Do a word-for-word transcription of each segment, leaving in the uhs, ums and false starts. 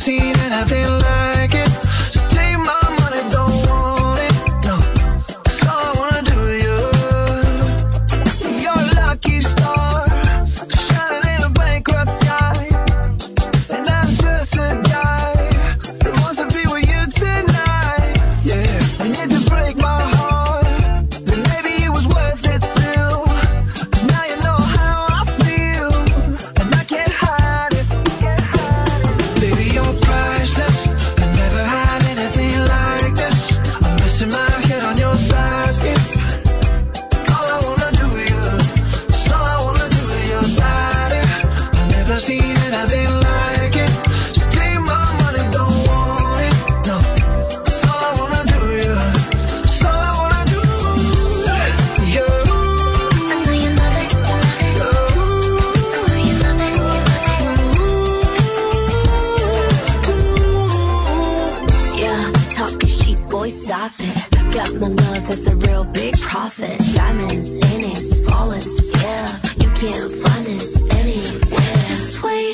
seen anything like it. So take my money, don't want it, no. 'Cause all I wanna do is you. You're a lucky star, shining in a bankrupt sky. And I'm just a guy that wants to be with you tonight, yeah. And if you break my heart, then maybe it was worth it still. 'Cause now you know how I feel, and I can't hide it. Baby, you're priceless. I never had anything like this. I'm missing my head on your thighs, kiss. All I wanna do is you. That's all I wanna do is your body. I've never seen anything like it. So take my money, don't want it, no. That's all I wanna do is you. That's all I wanna do. You. I know you love it, you love it. I know you love it, you love it. Yeah, talking sheep, boy, stop it. Got my love, that's a real big profit. Diamonds in it, flawless, yeah. You can't find this anywhere. Just wait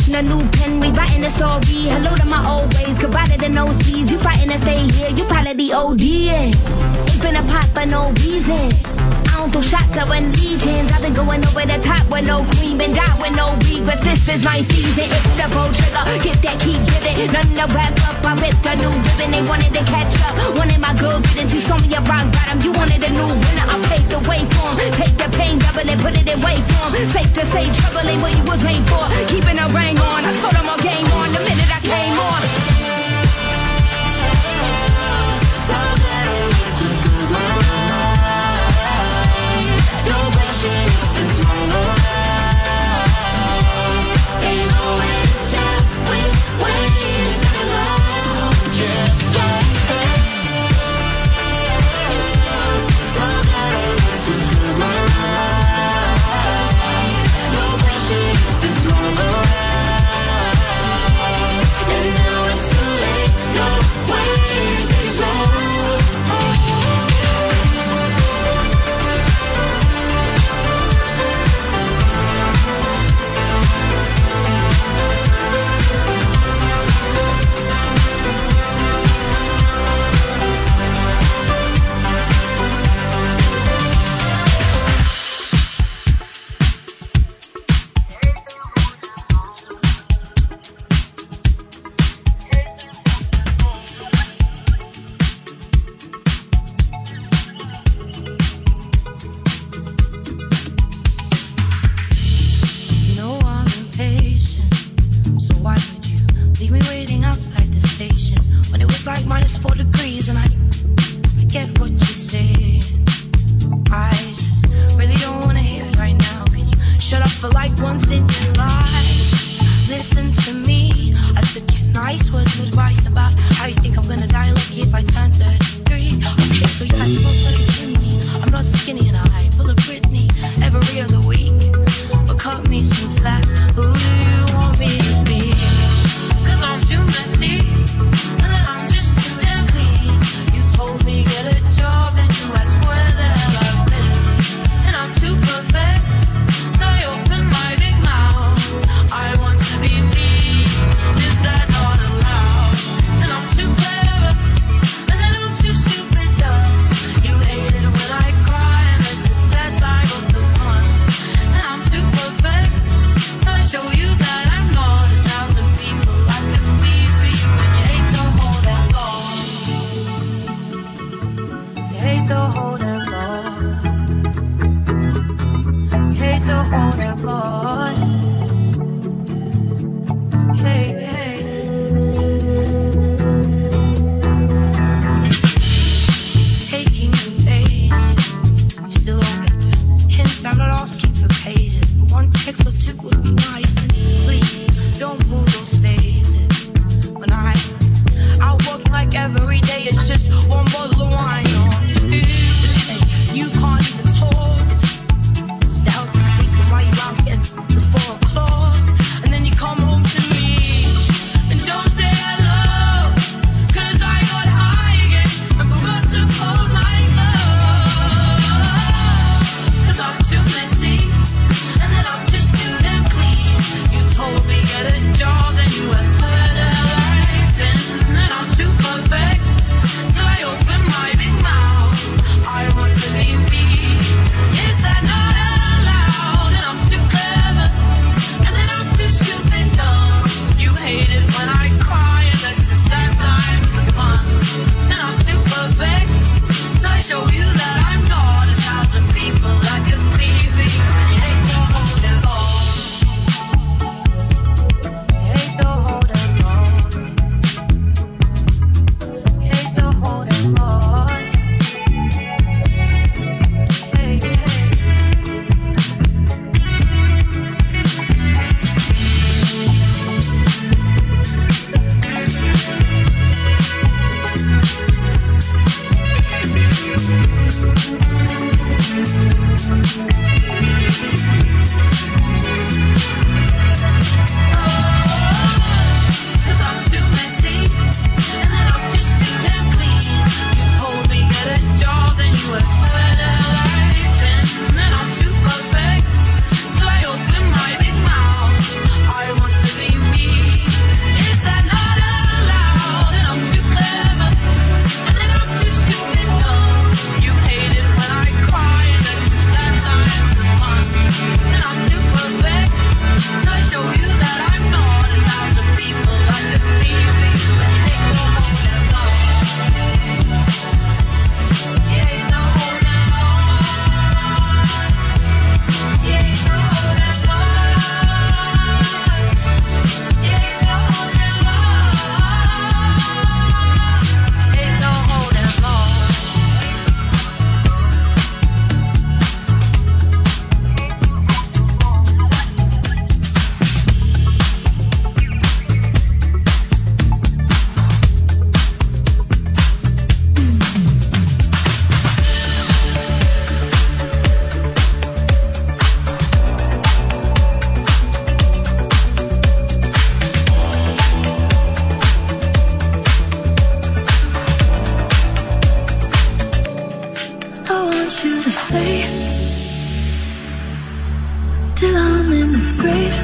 refreshing a new pen, rewriting the story. Hello to my old ways, goodbye to the nosebleeds. You fighting to stay here, you part of the O D. Ain't been a pop for no reason. I don't throw shots, I win legions. I've been going over the top with no queen, been down with no regrets. This is my season, it's the pro trigger. Get that, keep giving. None to wrap up, I ripped a new ribbon. They wanted to catch up, wanted my good riddance. You saw me a rock bottom, you wanted a new winner. I paved the way for 'em. Take the pain, double it, put it in way for 'em. Safe to say, trouble ain't what you was made for. Keeping a ring on, I told 'em all game on the minute I came on. So that I might just lose my mind. No question if it's wrong or right. Ain't no way to tell which way it's gonna go. Yeah, yeah, yeah. So that I might just lose my mind. No question if it's wrong or right. And now it's too late. No way to take it slow. You know I'm impatient, so why would you leave me waiting outside the station when it was like minus four degrees and I, I get what you're saying. I just really don't wanna hear it right now. Can you shut up for like once in your life? Listen to me, I took your nice words of advice about how you think I'm gonna die lucky if I turn thirty-three. Okay, so yeah, I smoke like a chimney. I'm not skinny and I pull a Britney every other week. But cut me some slack, who do you want me to be? Cause I'm too messy, and then I'm just too damn clean. You told me get a job and you asked where the hell I've been. And I'm too perfect, so I open my big mouth. I want to be me, is that not allowed? And I'm too clever, and then I'm too stupid dumb. You hate it when I cry, and this is that time of the month. And I'm too perfect, so I show you that I'm not a thousand people I could be for you. And you hate the whole damn long. You hate the whole damn long. You hate the whole damn long. Hey, hey. It's taking me ages. You still don't get the hint. I'm not asking for pages, but one text or two would be nice. And please don't pull those faces. When I out working like every day, it's just one bottle of wine on Tuesday. You can't even talk. Stay out and sleep while you're out here at four o'clock, and then you come home to me and don't say hello. Cause I got high again and forgot to fold my clothes. Cause I'm too messy, and then I'm just too damn clean. You told me get a job, then you asked where the hell I've been. And I'm too perfect, so I open my big stay till I'm in the grave,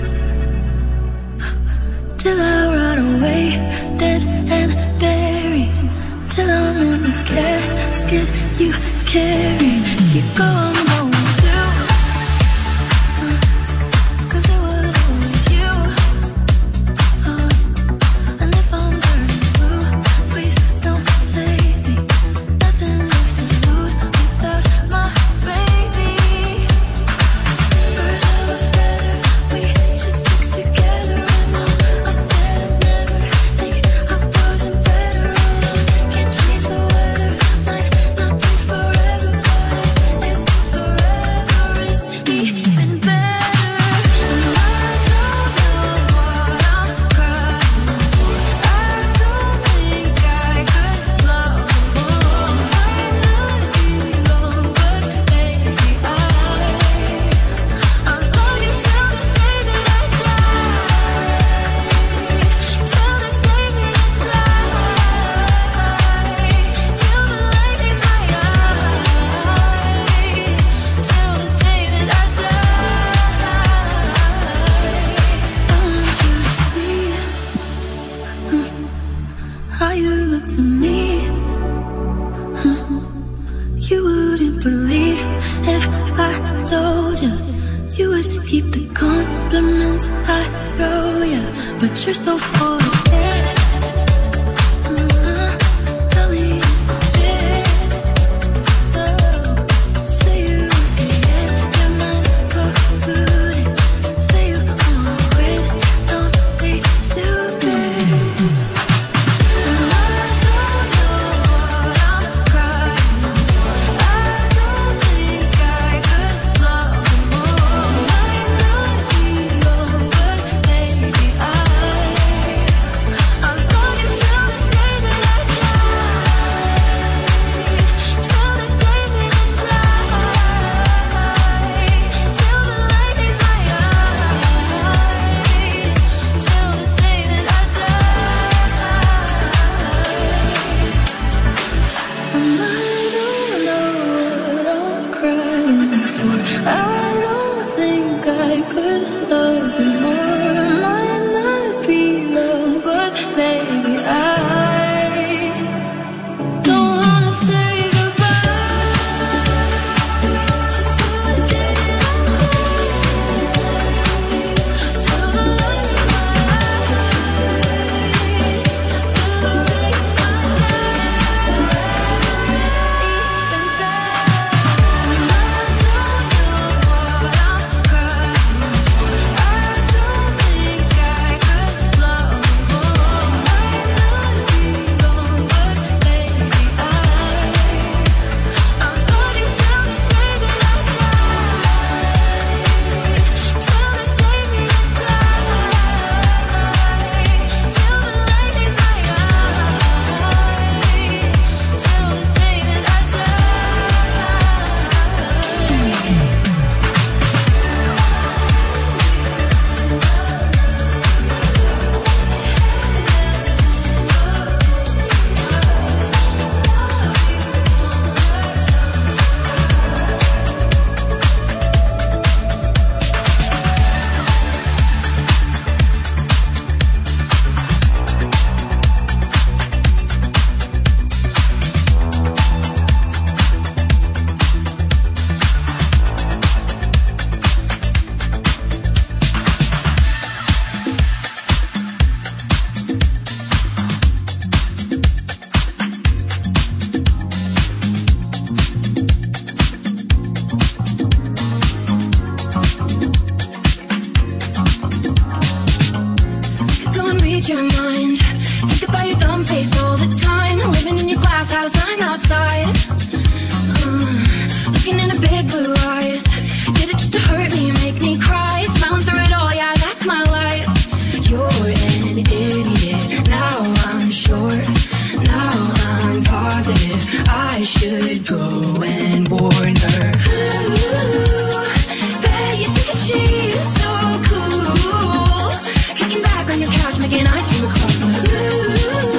till I rot away, dead and buried, till I'm in the casket you carry. If you go, I'm going through, uh, 'cause it was always you. Uh, and if I'm turning blue, please don't save me. Nothing left to lose without my baby. Birds of a feather, we should stick together. And all I said I'd never think I wasn't better alone. Can't change the weather, might not be forever, but it's forever is even better. And I don't know what I'm crying for. I don't think I could love more. Might not be long, but baby, I I'll love you till the day that I die, till the day that I die, till the light leaves my eyes, till the day that I die. I want you to see how you look to me. You wouldn't believe if I told you. You would keep the compliments I throw you, but you're so full of it. Uh-huh. Tell me it's a bit. Oh. Say you won't see it, your mind's polluted. Say you wanna quit, don't be stupid. And I don't know what I'm crying for. I don't think I could love more. Might not be long, but baby, I I'll love you till the day that I die, till the day that I die, till the light leaves my eyes, till the day that I die. And I don't know what I'm crying for. I don't think I could love you more. Might not be long, but baby, I don't wanna say goodbye. Just till the day that I die, till the light leaves my eyes, till the day I don't read your mind. Think about your dumb face all the time. Living in your glass house, I'm outside. Uh, looking into big blue eyes. Did it just to hurt me, make me cry. Smiling through it all, yeah, that's my life. You're an idiot, now I'm sure. Now I'm positive I should go and warn her. Ooh, bet you think that she's so cool. Kicking back on your couch, making ice cream across the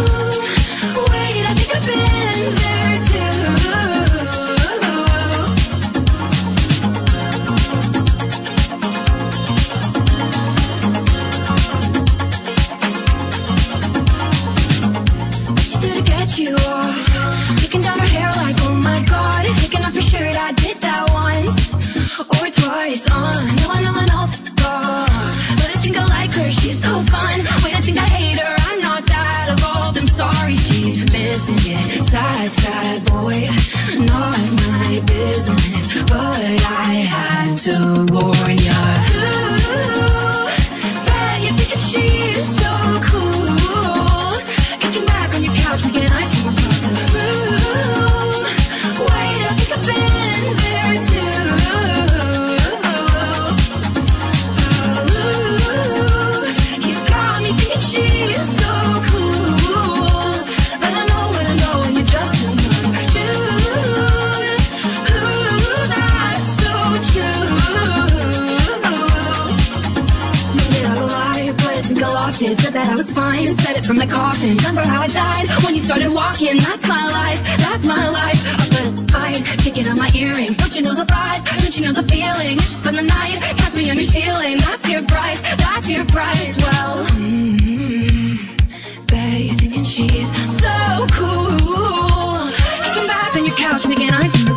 room. Wait, I think I've been there too. boy, not my business, but I had to warn ya. Ooh, bet you're thinking she's so cool, kicking back on your couch, making ice cream across the room. Wait, I think I've been there too. Ooh, you got me thinking she's so cool, but I know what I know, and you're just a number two. Ooh, that's so true. Made it out alive, but I think I lost it. Said that I was fine and said it from the coffin. Remember how I died when you started walking? That's my life, that's my life. Up at the fight, taking out my earrings. Don't you know the vibe? Don't you know the feeling? You just spend the night, cast me on your ceiling. That's your price, that's your price. Well, mm-hmm. Bet you're thinking she's so cool, kicking back on your couch, making ice cream